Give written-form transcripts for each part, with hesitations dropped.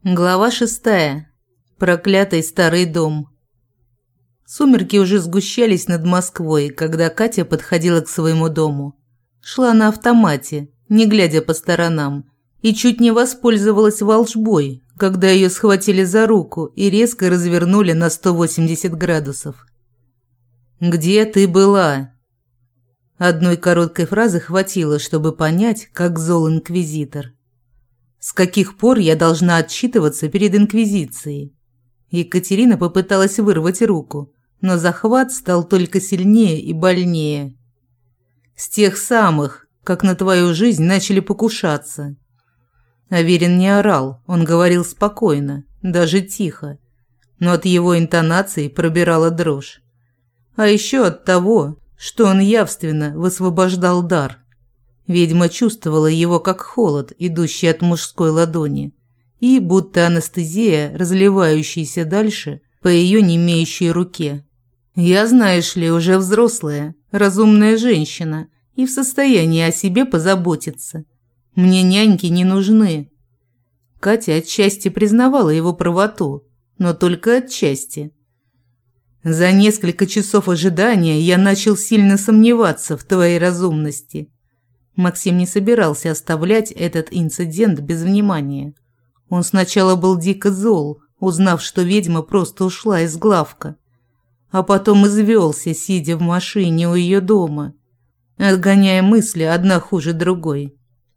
Глава 6. Проклятый старый дом. Сумерки уже сгущались над Москвой, когда Катя подходила к своему дому. Шла на автомате, не глядя по сторонам, и чуть не воспользовалась волшбой, когда ее схватили за руку и резко развернули на 180 градусов. «Где ты была?» Одной короткой фразы хватило, чтобы понять, как зол инквизитор. С каких пор я должна отчитываться перед инквизицией? Екатерина попыталась вырвать руку, но захват стал только сильнее и больнее. С тех самых, как на твою жизнь начали покушаться. Аверин не орал, он говорил спокойно, даже тихо, но от его интонаций пробирала дрожь. А еще от того, что он явственно высвобождал дар. Ведьма чувствовала его как холод, идущий от мужской ладони, и будто анестезия, разливающаяся дальше по ее немеющей руке. «Я, знаешь ли, уже взрослая, разумная женщина и в состоянии о себе позаботиться. Мне няньки не нужны». Катя отчасти признавала его правоту, но только отчасти. «За несколько часов ожидания я начал сильно сомневаться в твоей разумности». Максим не собирался оставлять этот инцидент без внимания. Он сначала был дико зол, узнав, что ведьма просто ушла из главка, а потом извелся, сидя в машине у ее дома, отгоняя мысли одна хуже другой.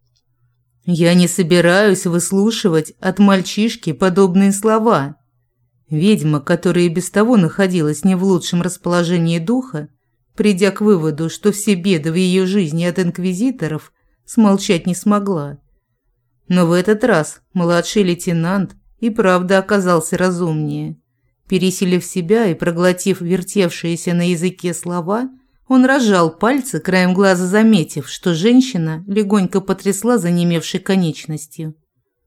«Я не собираюсь выслушивать от мальчишки подобные слова». Ведьма, которая и без того находилась не в лучшем расположении духа, придя к выводу, что все беды в ее жизни от инквизиторов, смолчать не смогла. Но в этот раз младший лейтенант и правда оказался разумнее. Пересилив себя и проглотив вертевшиеся на языке слова, он разжал пальцы, краем глаза заметив, что женщина легонько потрясла занемевшей конечностью.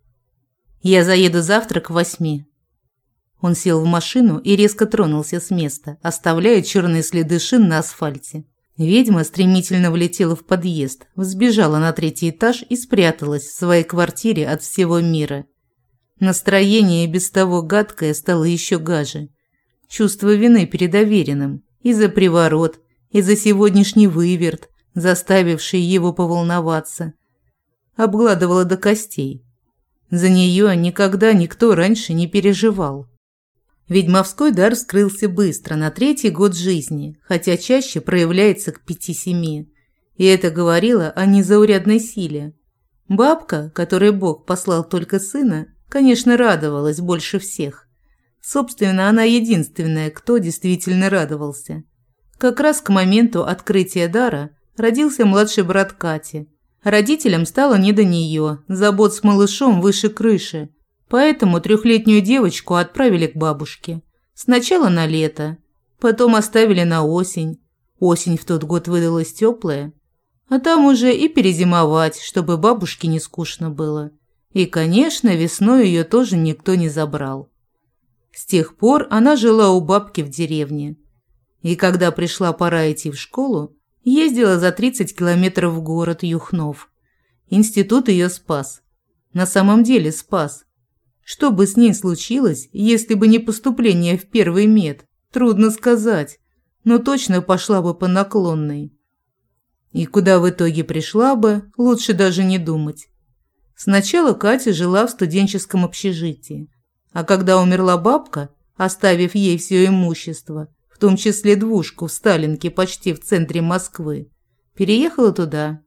«Я заеду завтра к 8. Он сел в машину и резко тронулся с места, оставляя черные следы шин на асфальте. Ведьма стремительно влетела в подъезд, взбежала на 3-й этаж и спряталась в своей квартире от всего мира. Настроение, без того гадкое, стало еще гаже. Чувство вины перед Авериным и за приворот, и за сегодняшний выверт, заставивший его поволноваться, обгладывало до костей. За нее никогда никто раньше не переживал. Ведьмовской дар скрылся быстро, на 3-й год жизни, хотя чаще проявляется к 5-7. И это говорило о незаурядной силе. Бабка, которой Бог послал только сына, конечно, радовалась больше всех. Собственно, она единственная, кто действительно радовался. Как раз к моменту открытия дара родился младший брат Кати. Родителям стало не до нее, забот с малышом выше крыши. Поэтому 3-летнюю девочку отправили к бабушке. Сначала на лето, потом оставили на осень. Осень в тот год выдалась теплая. А там уже и перезимовать, чтобы бабушке не скучно было. И, конечно, весной ее тоже никто не забрал. С тех пор она жила у бабки в деревне. И когда пришла пора идти в школу, ездила за 30 километров в город Юхнов. Институт ее спас. На самом деле спас. Что бы с ней случилось, если бы не поступление в первый мед, трудно сказать, но точно пошла бы по наклонной. И куда в итоге пришла бы, лучше даже не думать. Сначала Катя жила в студенческом общежитии, а когда умерла бабка, оставив ей все имущество, в том числе двушку в Сталинке почти в центре Москвы, переехала туда.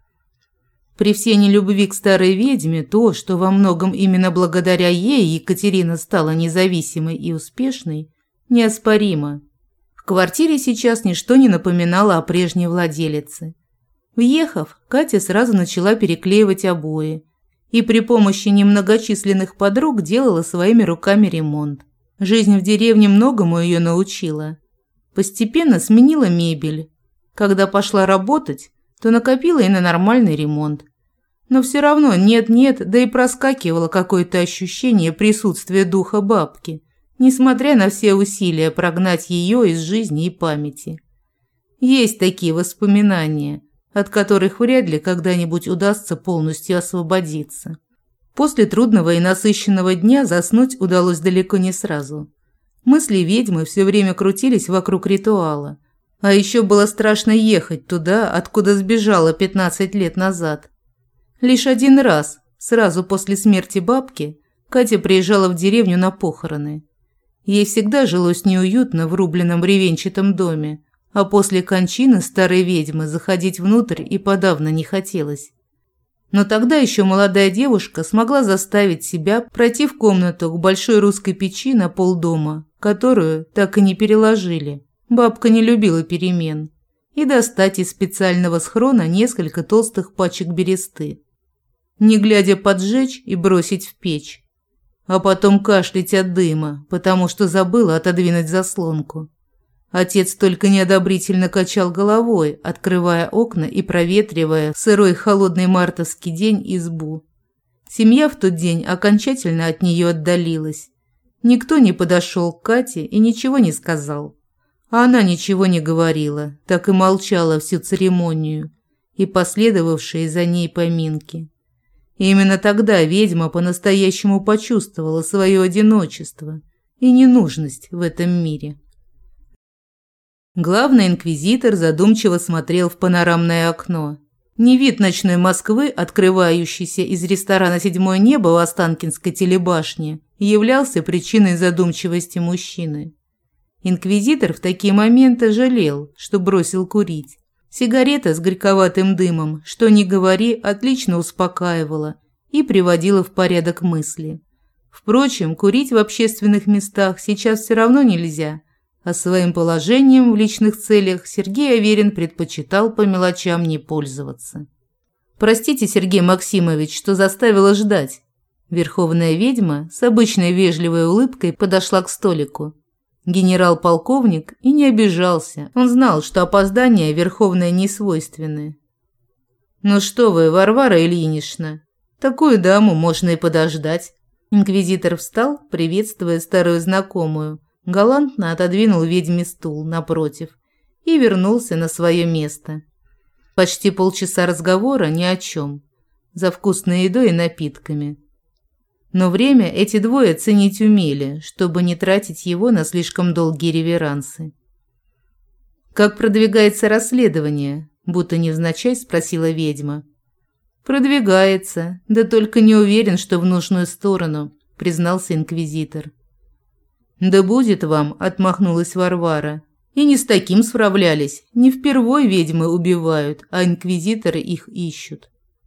При всей нелюбви к старой ведьме, то, что во многом именно благодаря ей Екатерина стала независимой и успешной, неоспоримо. В квартире сейчас ничто не напоминало о прежней владелице. Въехав, Катя сразу начала переклеивать обои и при помощи немногочисленных подруг делала своими руками ремонт. Жизнь в деревне многому ее научила. Постепенно сменила мебель. Когда пошла работать, то накопила и на нормальный ремонт. Но все равно нет-нет, да и проскакивало какое-то ощущение присутствия духа бабки, несмотря на все усилия прогнать ее из жизни и памяти. Есть такие воспоминания, от которых вряд ли когда-нибудь удастся полностью освободиться. После трудного и насыщенного дня заснуть удалось далеко не сразу. Мысли ведьмы все время крутились вокруг ритуала. А еще было страшно ехать туда, откуда сбежала 15 лет назад. Лишь один раз, сразу после смерти бабки, Катя приезжала в деревню на похороны. Ей всегда жилось неуютно в рубленном бревенчатом доме, а после кончины старой ведьмы заходить внутрь и подавно не хотелось. Но тогда еще молодая девушка смогла заставить себя пройти в комнату к большой русской печи на полдома, которую так и не переложили. Бабка не любила перемен. И достать из специального схрона несколько толстых пачек бересты. Не глядя поджечь и бросить в печь. А потом кашлять от дыма, потому что забыла отодвинуть заслонку. Отец только неодобрительно качал головой, открывая окна и проветривая в сырой холодный мартовский день избу. Семья в тот день окончательно от нее отдалилась. Никто не подошел к Кате и ничего не сказал. А она ничего не говорила, так и молчала всю церемонию и последовавшие за ней поминки. И именно тогда ведьма по-настоящему почувствовала свое одиночество и ненужность в этом мире. Главный инквизитор задумчиво смотрел в панорамное окно. Не вид ночной Москвы, открывающийся из ресторана «Седьмое небо» в Останкинской телебашне, являлся причиной задумчивости мужчины. Инквизитор в такие моменты жалел, что бросил курить. Сигарета с горьковатым дымом, что ни говори, отлично успокаивала и приводила в порядок мысли. Впрочем, курить в общественных местах сейчас все равно нельзя, а своим положением в личных целях Сергей Аверин предпочитал по мелочам не пользоваться. «Простите, Сергей Максимович, что заставила ждать». Верховная ведьма с обычной вежливой улыбкой подошла к столику. Генерал-полковник и не обижался. Он знал, что опоздания Верховной не свойственны. «Ну что вы, Варвара Ильинична, такую даму можно и подождать». Инквизитор встал, приветствуя старую знакомую, галантно отодвинул ведьме стул напротив и вернулся на свое место. Почти полчаса разговора ни о чем, за вкусной едой и напитками. Но время эти двое ценить умели, чтобы не тратить его на слишком долгие реверансы. «Как продвигается расследование?» – будто невзначай спросила ведьма. «Продвигается, да только не уверен, что в нужную сторону», – признался инквизитор. «Да будет вам», – отмахнулась Варвара. «И не с таким справлялись. Не впервой ведьмы убивают, а инквизиторы их ищут».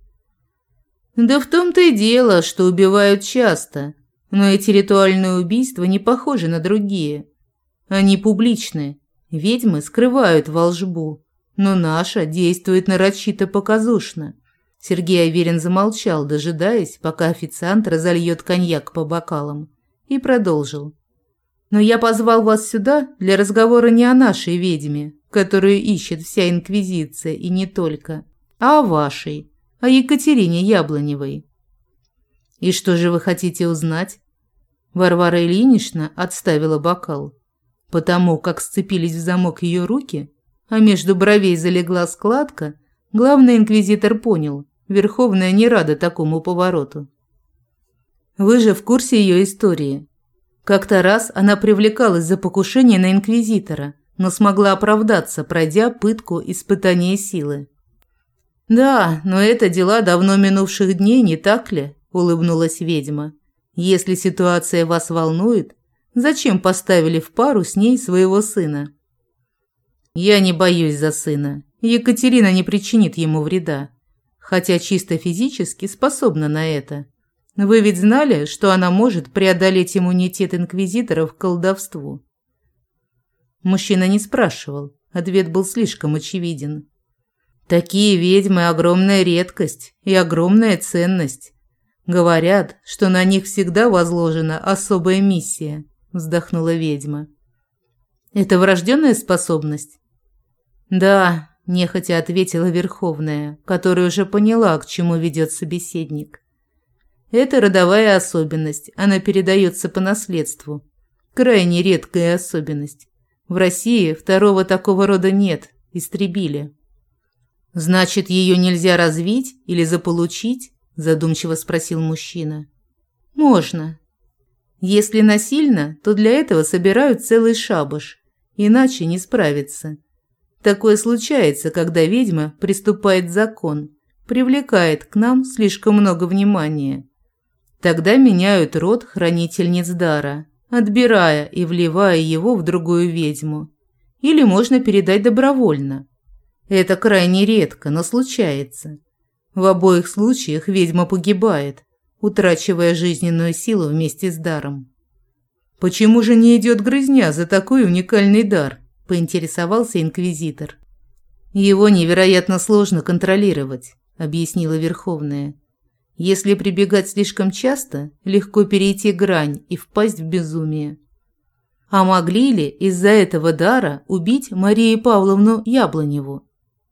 «Да в том-то и дело, что убивают часто, но эти ритуальные убийства не похожи на другие. Они публичны, ведьмы скрывают волшбу, но наша действует нарочито показушно». Сергей Аверин замолчал, дожидаясь, пока официант разольет коньяк по бокалам, и продолжил. «Но я позвал вас сюда для разговора не о нашей ведьме, которую ищет вся инквизиция и не только, а о вашей. О Екатерине Яблоневой». «И что же вы хотите узнать?» Варвара Ильинична отставила бокал. Потому как сцепились в замок ее руки, а между бровей залегла складка, главный инквизитор понял, Верховная не рада такому повороту. «Вы же в курсе ее истории. Как-то раз она привлекалась за покушение на инквизитора, но смогла оправдаться, пройдя пытку испытания силы». «Да, но это дела давно минувших дней, не так ли?» – улыбнулась ведьма. «Если ситуация вас волнует, зачем поставили в пару с ней своего сына?» «Я не боюсь за сына. Екатерина не причинит ему вреда, хотя чисто физически способна на это. Вы ведь знали, что она может преодолеть иммунитет инквизиторов к колдовству?» Мужчина не спрашивал, ответ был слишком очевиден. «Такие ведьмы – огромная редкость и огромная ценность. Говорят, что на них всегда возложена особая миссия», – вздохнула ведьма. «Это врожденная способность?» «Да», – нехотя ответила Верховная, которая уже поняла, к чему ведет собеседник. «Это родовая особенность, она передается по наследству. Крайне редкая особенность. В России второго такого рода нет, истребили». «Значит, ее нельзя развить или заполучить?» задумчиво спросил мужчина. Можно. Если насильно, то для этого собирают целый шабаш, иначе не справиться. Такое случается, когда ведьма приступает закон, привлекает к нам слишком много внимания. Тогда меняют род хранительниц дара, отбирая и вливая его в другую ведьму. Или можно передать добровольно. Это крайне редко, но случается. В обоих случаях ведьма погибает, утрачивая жизненную силу вместе с даром. «Почему же не идет грызня за такой уникальный дар?» – поинтересовался инквизитор. «Его невероятно сложно контролировать», – объяснила Верховная. «Если прибегать слишком часто, легко перейти грань и впасть в безумие». А могли ли из-за этого дара убить Марию Павловну Яблоневу?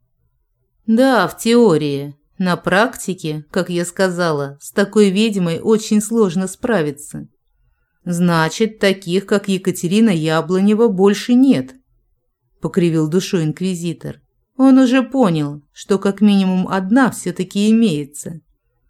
Да, в теории. На практике, как я сказала, с такой ведьмой очень сложно справиться. Значит, таких, как Екатерина Яблонева, больше нет, покривил душой инквизитор. Он уже понял, что как минимум одна все-таки имеется.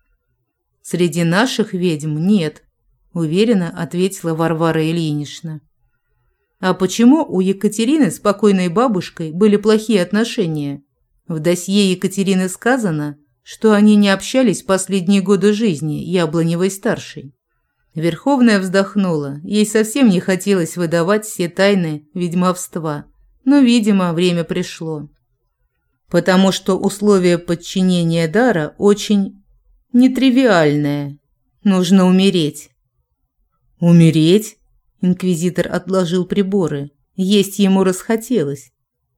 Среди наших ведьм нет, уверенно ответила Варвара Ильинична. А почему у Екатерины с покойной бабушкой были плохие отношения? В досье Екатерины сказано, что они не общались последние годы жизни Яблоневой-старшей. Верховная вздохнула. Ей совсем не хотелось выдавать все тайны ведьмовства, но, видимо, время пришло. Потому что условие подчинения дара очень нетривиальное. Нужно умереть. Умереть? Инквизитор отложил приборы. Есть ему расхотелось.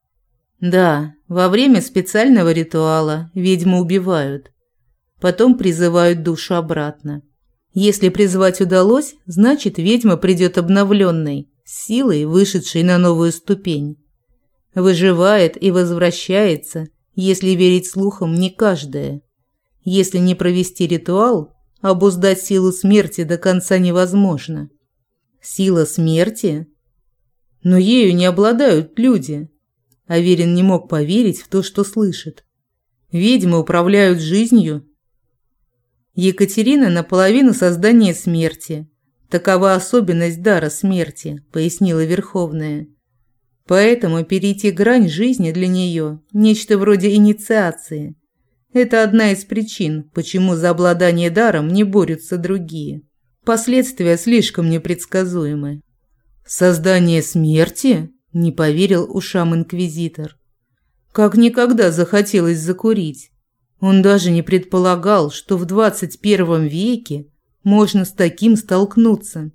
Да, во время специального ритуала ведьму убивают. Потом призывают душу обратно. Если призвать удалось, значит, ведьма придет обновленной, с силой, вышедшей на новую ступень. Выживает и возвращается, если верить слухам, не каждая. Если не провести ритуал, обуздать силу смерти до конца невозможно. Сила смерти? Но ею не обладают люди. Аверин не мог поверить в то, что слышит. Ведьмы управляют жизнью. Екатерина наполовину создание смерти. Такова особенность дара смерти, пояснила Верховная. Поэтому перейти грань жизни для нее – нечто вроде инициации. Это одна из причин, почему за обладание даром не борются другие. Последствия слишком непредсказуемы. «Создание смерти?» – не поверил ушам инквизитор. Как никогда захотелось закурить. Он даже не предполагал, что в 21 веке можно с таким столкнуться.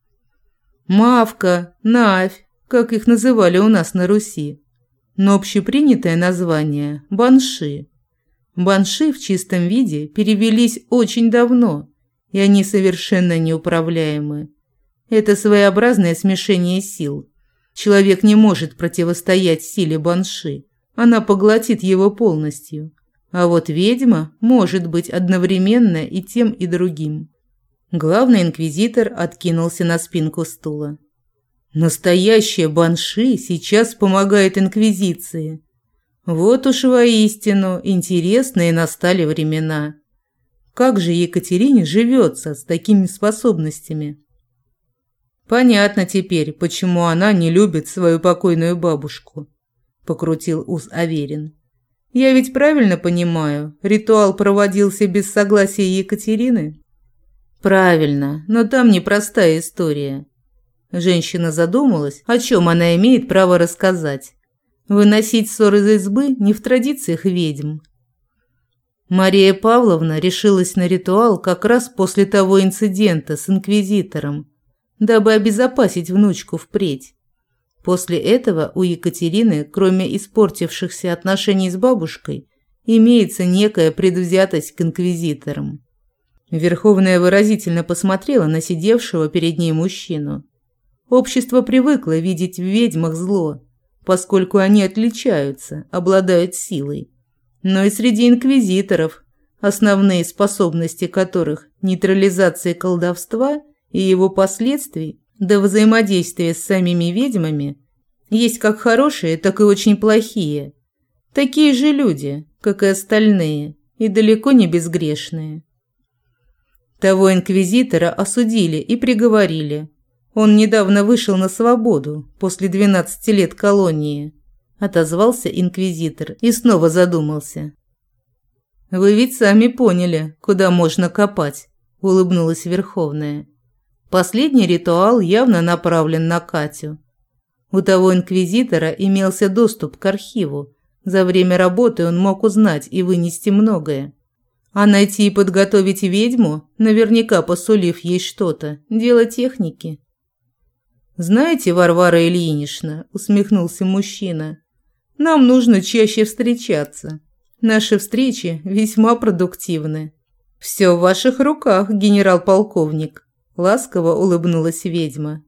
Мавка, Навь, как их называли у нас на Руси. Но общепринятое название – банши. Банши в чистом виде перевелись очень давно, и они совершенно неуправляемы. Это своеобразное смешение сил. Человек не может противостоять силе банши, она поглотит его полностью. А вот ведьма может быть одновременно и тем, и другим. Главный инквизитор откинулся на спинку стула. Настоящая банши сейчас помогает инквизиции. Вот уж воистину интересные настали времена. Как же Екатерине живется с такими способностями? Понятно теперь, почему она не любит свою покойную бабушку, покрутил ус Аверин. Я ведь правильно понимаю, ритуал проводился без согласия Екатерины? Правильно, но там непростая история. Женщина задумалась, о чем она имеет право рассказать. Выносить ссор из избы не в традициях ведьм. Мария Павловна решилась на ритуал как раз после того инцидента с инквизитором, дабы обезопасить внучку впредь. После этого у Екатерины, кроме испортившихся отношений с бабушкой, имеется некая предвзятость к инквизиторам. Верховная выразительно посмотрела на сидевшего перед ней мужчину. Общество привыкло видеть в ведьмах зло, поскольку они отличаются, обладают силой. Но и среди инквизиторов, основные способности которых – нейтрализация колдовства и его последствий до взаимодействия с самими ведьмами, есть как хорошие, так и очень плохие. Такие же люди, как и остальные, и далеко не безгрешные. Того инквизитора осудили и приговорили. Он недавно вышел на свободу после 12 лет колонии, отозвался инквизитор и снова задумался. Вы ведь сами поняли, куда можно копать, улыбнулась Верховная. Последний ритуал явно направлен на Катю. У того инквизитора имелся доступ к архиву. За время работы он мог узнать и вынести многое. А найти и подготовить ведьму, наверняка посулив ей что-то, дело техники. «Знаете, Варвара Ильинична», – усмехнулся мужчина, – «нам нужно чаще встречаться. Наши встречи весьма продуктивны». «Все в ваших руках, генерал-полковник», – ласково улыбнулась ведьма.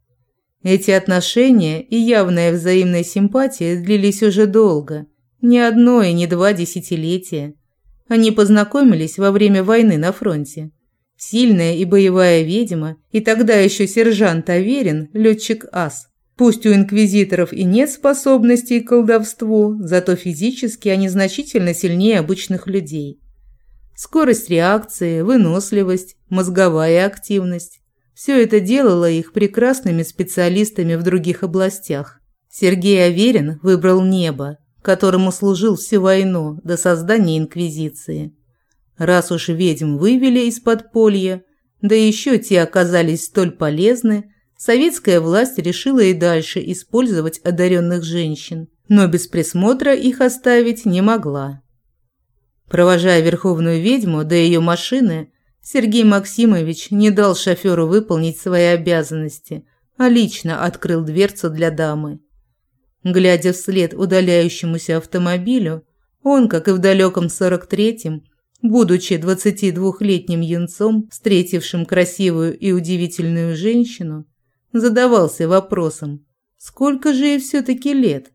Эти отношения и явная взаимная симпатия длились уже долго, не одно и не 2 десятилетия. Они познакомились во время войны на фронте. Сильная и боевая ведьма, и тогда еще сержант Аверин, летчик-ас. Пусть у инквизиторов и нет способностей к колдовству, зато физически они значительно сильнее обычных людей. Скорость реакции, выносливость, мозговая активность – все это делало их прекрасными специалистами в других областях. Сергей Аверин выбрал небо, которому служил всю войну до создания инквизиции. Раз уж ведьм вывели из подполья, да еще те оказались столь полезны, советская власть решила и дальше использовать одаренных женщин, но без присмотра их оставить не могла. Провожая верховную ведьму до ее машины, Сергей Максимович не дал шоферу выполнить свои обязанности, а лично открыл дверцу для дамы. Глядя вслед удаляющемуся автомобилю, он, как и в далеком 43-м, будучи 22-летним юнцом, встретившим красивую и удивительную женщину, задавался вопросом, сколько же ей все-таки лет?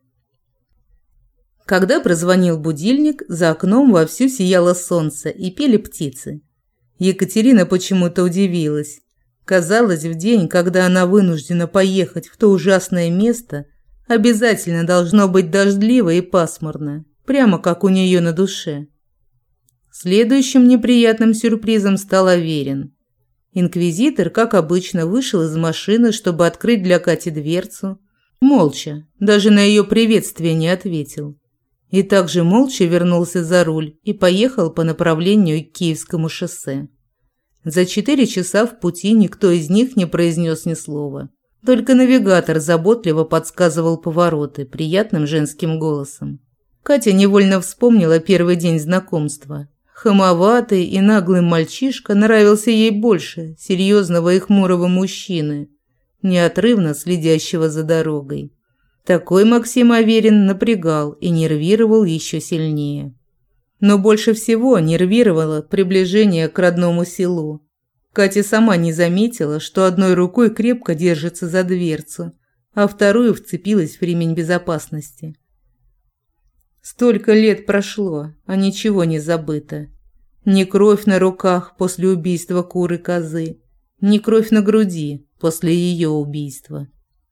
Когда прозвонил будильник, за окном вовсю сияло солнце и пели птицы. Екатерина почему-то удивилась. Казалось, в день, когда она вынуждена поехать в то ужасное место, обязательно должно быть дождливо и пасмурно, прямо как у нее на душе. Следующим неприятным сюрпризом стал Аверин. Инквизитор, как обычно, вышел из машины, чтобы открыть для Кати дверцу. Молча, даже на ее приветствие не ответил. И также молча вернулся за руль и поехал по направлению к Киевскому шоссе. За 4 часа в пути никто из них не произнес ни слова. Только навигатор заботливо подсказывал повороты приятным женским голосом. Катя невольно вспомнила первый день знакомства. Хамоватый и наглый мальчишка нравился ей больше серьезного и хмурого мужчины, неотрывно следящего за дорогой. Такой Максим Аверин напрягал и нервировал еще сильнее. Но больше всего нервировало приближение к родному селу. Катя сама не заметила, что одной рукой крепко держится за дверцу, а вторую вцепилась в ремень безопасности. Столько лет прошло, а ничего не забыто. Ни кровь на руках после убийства куры-козы, ни кровь на груди после ее убийства.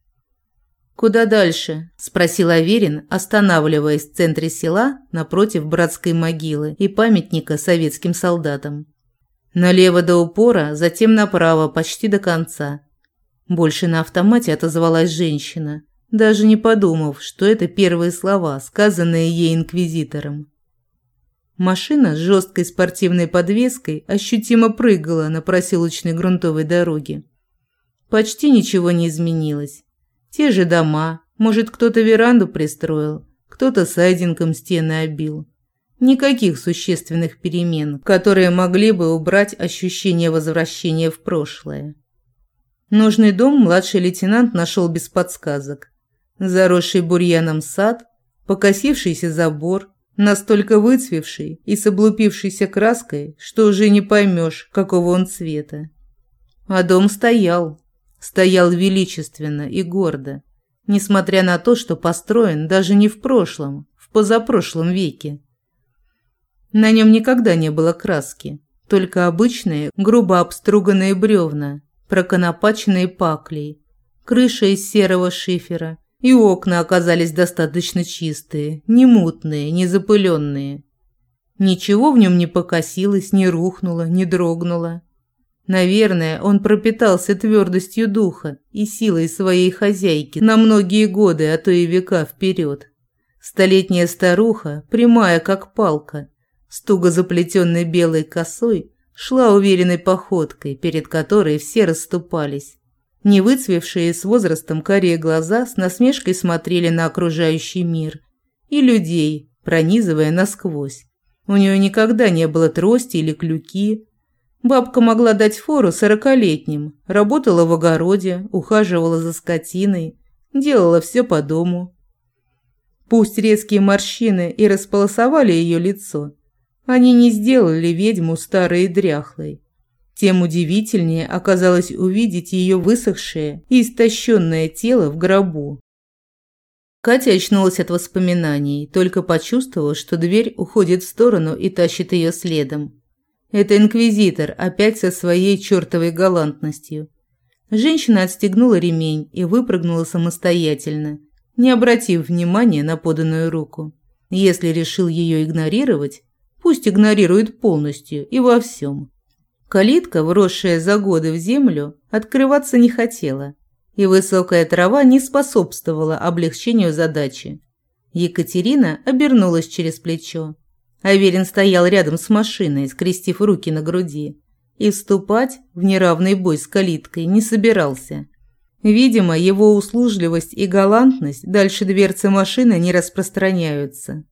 «Куда дальше?» – спросил Аверин, останавливаясь в центре села напротив братской могилы и памятника советским солдатам. «Налево до упора, затем направо почти до конца». Больше на автомате отозвалась женщина, даже не подумав, что это первые слова, сказанные ей инквизитором. Машина с жесткой спортивной подвеской ощутимо прыгала на проселочной грунтовой дороге. Почти ничего не изменилось. Те же дома, может, кто-то веранду пристроил, кто-то сайдингом стены обил. Никаких существенных перемен, которые могли бы убрать ощущение возвращения в прошлое. Нужный дом младший лейтенант нашел без подсказок. Заросший бурьяном сад, покосившийся забор, настолько выцвевший и с облупившейся краской, что уже не поймешь, какого он цвета. А дом стоял величественно и гордо, несмотря на то, что построен даже не в прошлом, в позапрошлом веке. На нем никогда не было краски, только обычные, грубо обструганные бревна, проконопаченные паклей, крыша из серого шифера, и окна оказались достаточно чистые, не мутные, не запыленные. Ничего в нем не покосилось, не рухнуло, не дрогнуло. Наверное, он пропитался твердостью духа и силой своей хозяйки на многие годы, а то и века вперед. Столетняя старуха, прямая как палка, с туго заплетенной белой косой, шла уверенной походкой, перед которой все расступались. Невыцвевшие с возрастом карие глаза с насмешкой смотрели на окружающий мир и людей, пронизывая насквозь. У нее никогда не было трости или клюки. Бабка могла дать фору 40-летним, работала в огороде, ухаживала за скотиной, делала все по дому. Пусть резкие морщины и располосовали ее лицо, они не сделали ведьму старой и дряхлой. Тем удивительнее оказалось увидеть ее высохшее и истощенное тело в гробу. Катя очнулась от воспоминаний, только почувствовав, что дверь уходит в сторону и тащит ее следом. Это инквизитор опять со своей чертовой галантностью. Женщина отстегнула ремень и выпрыгнула самостоятельно, не обратив внимания на поданную руку. Если решил ее игнорировать, пусть игнорирует полностью и во всем. Калитка, вросшая за годы в землю, открываться не хотела, и высокая трава не способствовала облегчению задачи. Екатерина обернулась через плечо. Аверин стоял рядом с машиной, скрестив руки на груди, и вступать в неравный бой с калиткой не собирался. Видимо, его услужливость и галантность дальше дверцы машины не распространяются.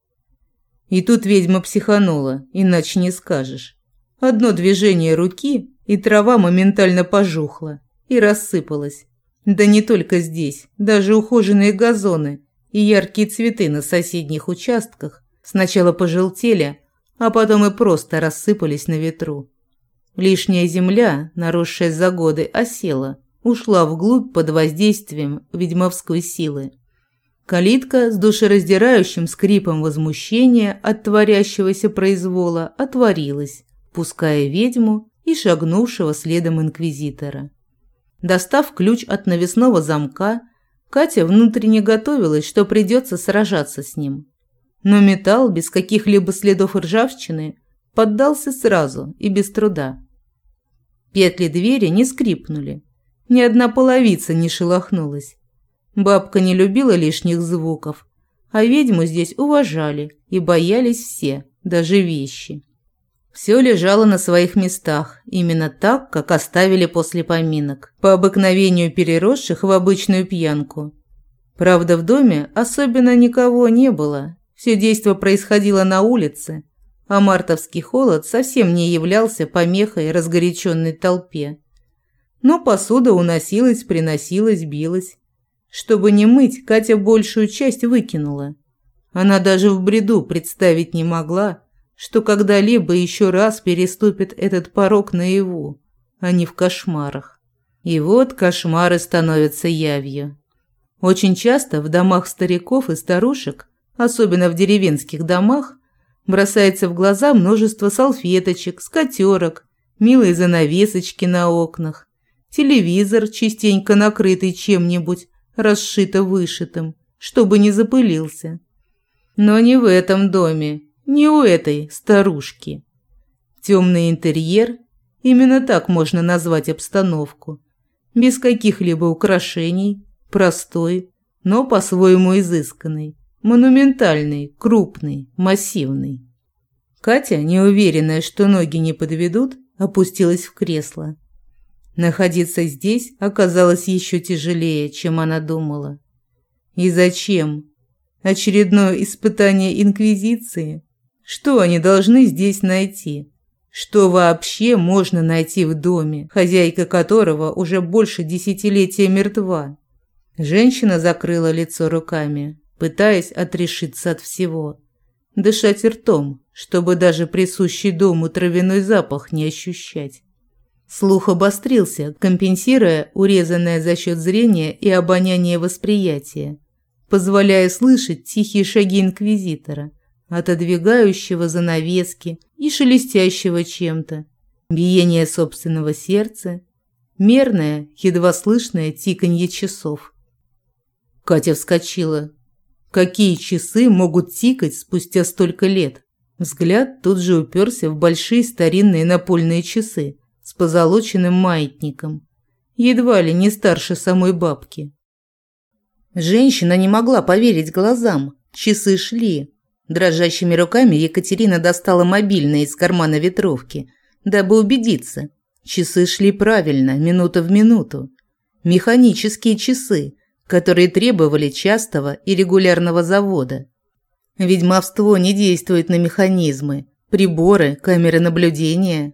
И тут ведьма психанула, иначе не скажешь. Одно движение руки, и трава моментально пожухла и рассыпалась. Да не только здесь, даже ухоженные газоны и яркие цветы на соседних участках сначала пожелтели, а потом и просто рассыпались на ветру. Лишняя земля, наросшая за годы, осела, ушла вглубь под воздействием ведьмовской силы. Калитка с душераздирающим скрипом возмущения от творящегося произвола отворилась, пуская ведьму и шагнувшего следом инквизитора. Достав ключ от навесного замка, Катя внутренне готовилась, что придется сражаться с ним. Но металл, без каких-либо следов ржавчины, поддался сразу и без труда. Петли двери не скрипнули, ни одна половица не шелохнулась. Бабка не любила лишних звуков, а ведьму здесь уважали и боялись все, даже вещи. Все лежало на своих местах, именно так, как оставили после поминок, по обыкновению переросших в обычную пьянку. Правда, в доме особенно никого не было. Все действо происходило на улице, а мартовский холод совсем не являлся помехой разгоряченной толпе. Но посуда уносилась, приносилась, билась. Чтобы не мыть, Катя большую часть выкинула. Она даже в бреду представить не могла, что когда-либо еще раз переступит этот порог наяву, а не в кошмарах. И вот кошмары становятся явью. Очень часто в домах стариков и старушек, особенно в деревенских домах, бросается в глаза множество салфеточек, скатерок, милые занавесочки на окнах, телевизор, частенько накрытый чем-нибудь, расшито-вышитым, чтобы не запылился. Но не в этом доме, не у этой старушки. Темный интерьер, именно так можно назвать обстановку, без каких-либо украшений, простой, но по-своему изысканный, монументальный, крупный, массивный. Катя, неуверенная, что ноги не подведут, опустилась в кресло. Находиться здесь оказалось еще тяжелее, чем она думала. И зачем? Очередное испытание инквизиции? Что они должны здесь найти? Что вообще можно найти в доме, хозяйка которого уже больше десятилетия мертва? Женщина закрыла лицо руками, пытаясь отрешиться от всего. Дышать ртом, чтобы даже присущий дому травяной запах не ощущать. Слух обострился, компенсируя урезанное за счет зрения и обоняния восприятия, позволяя слышать тихие шаги инквизитора, отодвигающего занавески и шелестящего чем-то, биение собственного сердца, мерное, едва слышное тиканье часов. Катя вскочила. Какие часы могут тикать спустя столько лет? Взгляд тут же уперся в большие старинные напольные часы с позолоченным маятником, едва ли не старше самой бабки. Женщина не могла поверить глазам. Часы шли. Дрожащими руками Екатерина достала мобильный из кармана ветровки, дабы убедиться. Часы шли правильно, минута в минуту. Механические часы, которые требовали частого и регулярного завода. Ведьмовство не действует на механизмы, приборы, камеры наблюдения.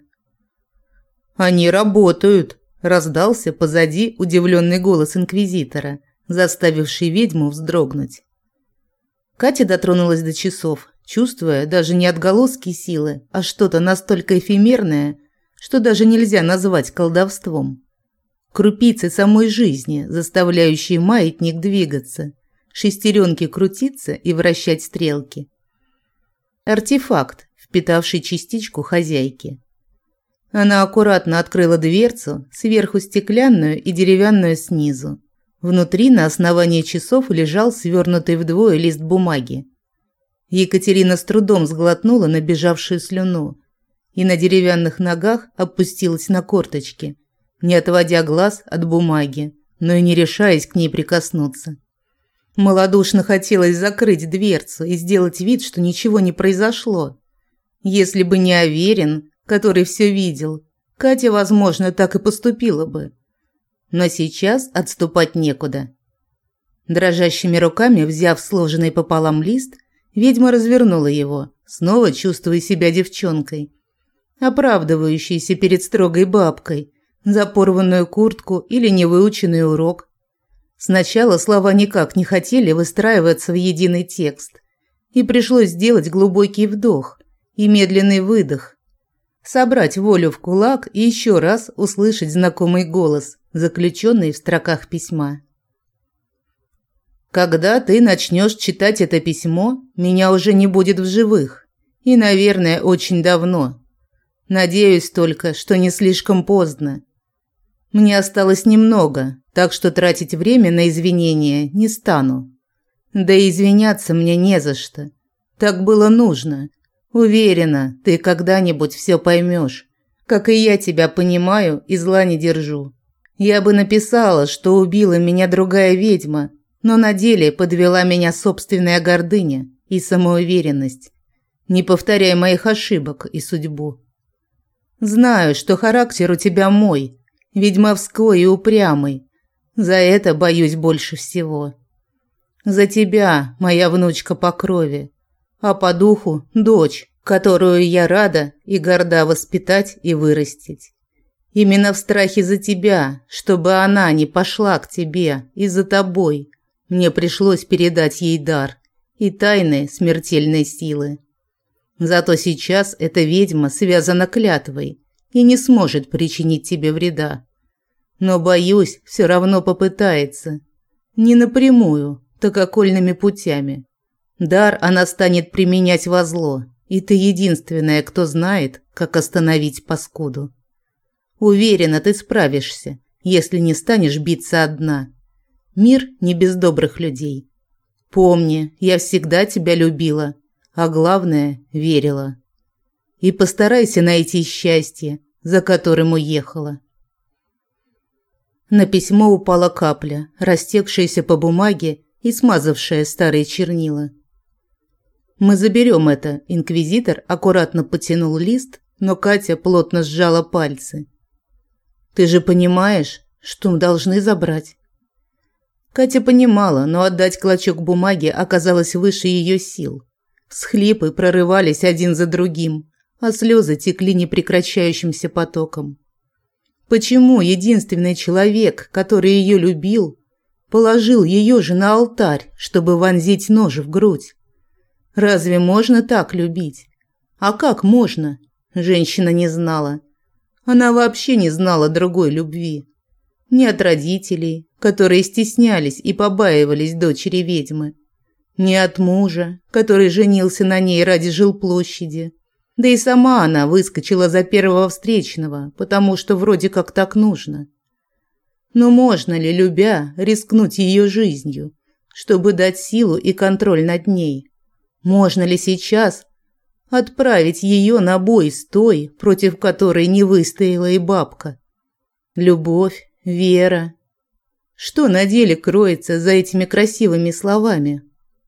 «Они работают», – раздался позади удивленный голос инквизитора, заставивший ведьму вздрогнуть. Катя дотронулась до часов, чувствуя даже не отголоски силы, а что-то настолько эфемерное, что даже нельзя назвать колдовством. Крупицы самой жизни, заставляющие маятник двигаться, шестеренки крутиться и вращать стрелки. Артефакт, впитавший частичку хозяйки. Она аккуратно открыла дверцу, сверху стеклянную и деревянную снизу. Внутри на основании часов лежал свернутый вдвое лист бумаги. Екатерина с трудом сглотнула набежавшую слюну и на деревянных ногах опустилась на корточки, не отводя глаз от бумаги, но и не решаясь к ней прикоснуться. Малодушно хотелось закрыть дверцу и сделать вид, что ничего не произошло. Если бы не Аверин, который все видел, Катя, возможно, так и поступила бы. Но сейчас отступать некуда. Дрожащими руками, взяв сложенный пополам лист, ведьма развернула его, снова чувствуя себя девчонкой, оправдывающейся перед строгой бабкой за порванную куртку или невыученный урок. Сначала слова никак не хотели выстраиваться в единый текст, и пришлось сделать глубокий вдох и медленный выдох, собрать волю в кулак и еще раз услышать знакомый голос, заключенный в строках письма. «Когда ты начнешь читать это письмо, меня уже не будет в живых, и, наверное, очень давно. Надеюсь только, что не слишком поздно. Мне осталось немного, так что тратить время на извинения не стану. Да и извиняться мне не за что. Так было нужно. Уверена, ты когда-нибудь все поймешь. Как и я тебя понимаю и зла не держу. Я бы написала, что убила меня другая ведьма, но на деле подвела меня собственная гордыня и самоуверенность. Не повторяй моих ошибок и судьбу. Знаю, что характер у тебя мой, ведьмовской и упрямый. За это боюсь больше всего. За тебя, моя внучка по крови, а по духу дочь, которую я рада и горда воспитать и вырастить. Именно в страхе за тебя, чтобы она не пошла к тебе и за тобой, мне пришлось передать ей дар и тайны смертельной силы. Зато сейчас эта ведьма связана клятвой и не сможет причинить тебе вреда. Но, боюсь, все равно попытается. Не напрямую, так окольными путями. Дар она станет применять во зло, и ты единственная, кто знает, как остановить паскуду. Уверена, ты справишься, если не станешь биться одна. Мир не без добрых людей. Помни, я всегда тебя любила, а главное, верила. И постарайся найти счастье, за которым уехала. На письмо упала капля, растекшаяся по бумаге и смазавшая старые чернила. «Мы заберем это», – инквизитор аккуратно потянул лист, но Катя плотно сжала пальцы. «Ты же понимаешь, что мы должны забрать?» Катя понимала, но отдать клочок бумаги оказалось выше ее сил. Всхлипы прорывались один за другим, а слезы текли непрекращающимся потоком. Почему единственный человек, который ее любил, положил ее же на алтарь, чтобы вонзить нож в грудь? Разве можно так любить? А как можно? Женщина не знала. Она вообще не знала другой любви. Ни от родителей, которые стеснялись и побаивались дочери ведьмы, ни от мужа, который женился на ней ради жилплощади. Да и сама она выскочила за первого встречного, потому что вроде как так нужно. Но можно ли, любя, рискнуть ее жизнью, чтобы дать силу и контроль над ней? Можно ли сейчас? Отправить ее на бой с той, против которой не выстояла и бабка. Любовь, вера. Что на деле кроется за этими красивыми словами?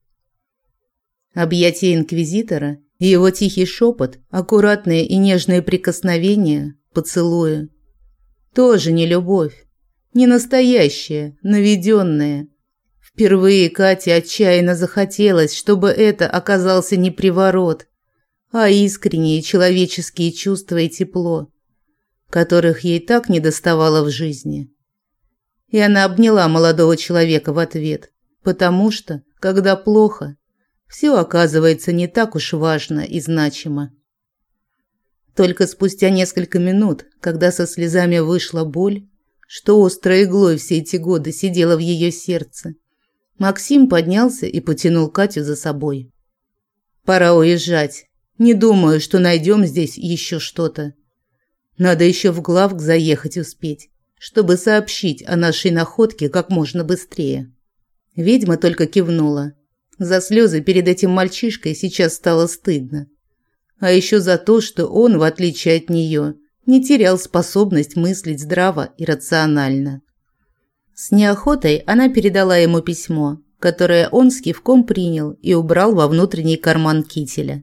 Объятия инквизитора и его тихий шепот, аккуратные и нежные прикосновения, поцелуи. Тоже не любовь, не настоящая, наведенная. Впервые Кате отчаянно захотелось, чтобы это оказался не приворот, а искренние человеческие чувства и тепло, которых ей так недоставало в жизни. И она обняла молодого человека в ответ, потому что, когда плохо, все оказывается не так уж важно и значимо. Только спустя несколько минут, когда со слезами вышла боль, что острой иглой все эти годы сидела в ее сердце, Максим поднялся и потянул Катю за собой. «Пора уезжать. Не думаю, что найдем здесь еще что-то. Надо еще в главк заехать успеть, чтобы сообщить о нашей находке как можно быстрее». Ведьма только кивнула. За слезы перед этим мальчишкой сейчас стало стыдно. А еще за то, что он, в отличие от нее, не терял способность мыслить здраво и рационально. С неохотой она передала ему письмо, которое он с кивком принял и убрал во внутренний карман кителя.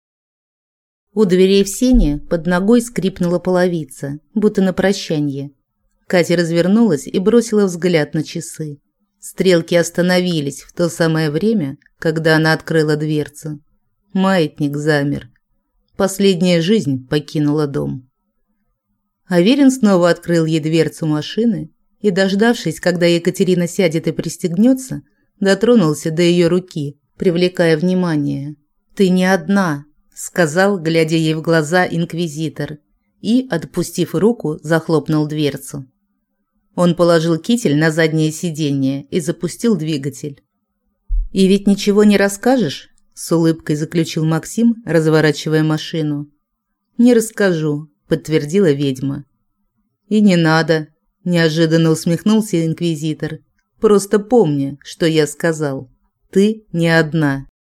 У дверей в сене под ногой скрипнула половица, будто на прощанье. Катя развернулась и бросила взгляд на часы. Стрелки остановились в то самое время, когда она открыла дверцу. Маятник замер. Последняя жизнь покинула дом. Аверин снова открыл ей дверцу машины и, дождавшись, когда Екатерина сядет и пристегнется, дотронулся до ее руки, привлекая внимание. «Ты не одна», – сказал, глядя ей в глаза инквизитор, и, отпустив руку, захлопнул дверцу. Он положил китель на заднее сиденье и запустил двигатель. «И ведь ничего не расскажешь?» – с улыбкой заключил Максим, разворачивая машину. «Не расскажу», – подтвердила ведьма. «И не надо», – неожиданно усмехнулся инквизитор. «Просто помни, что я сказал. Ты не одна».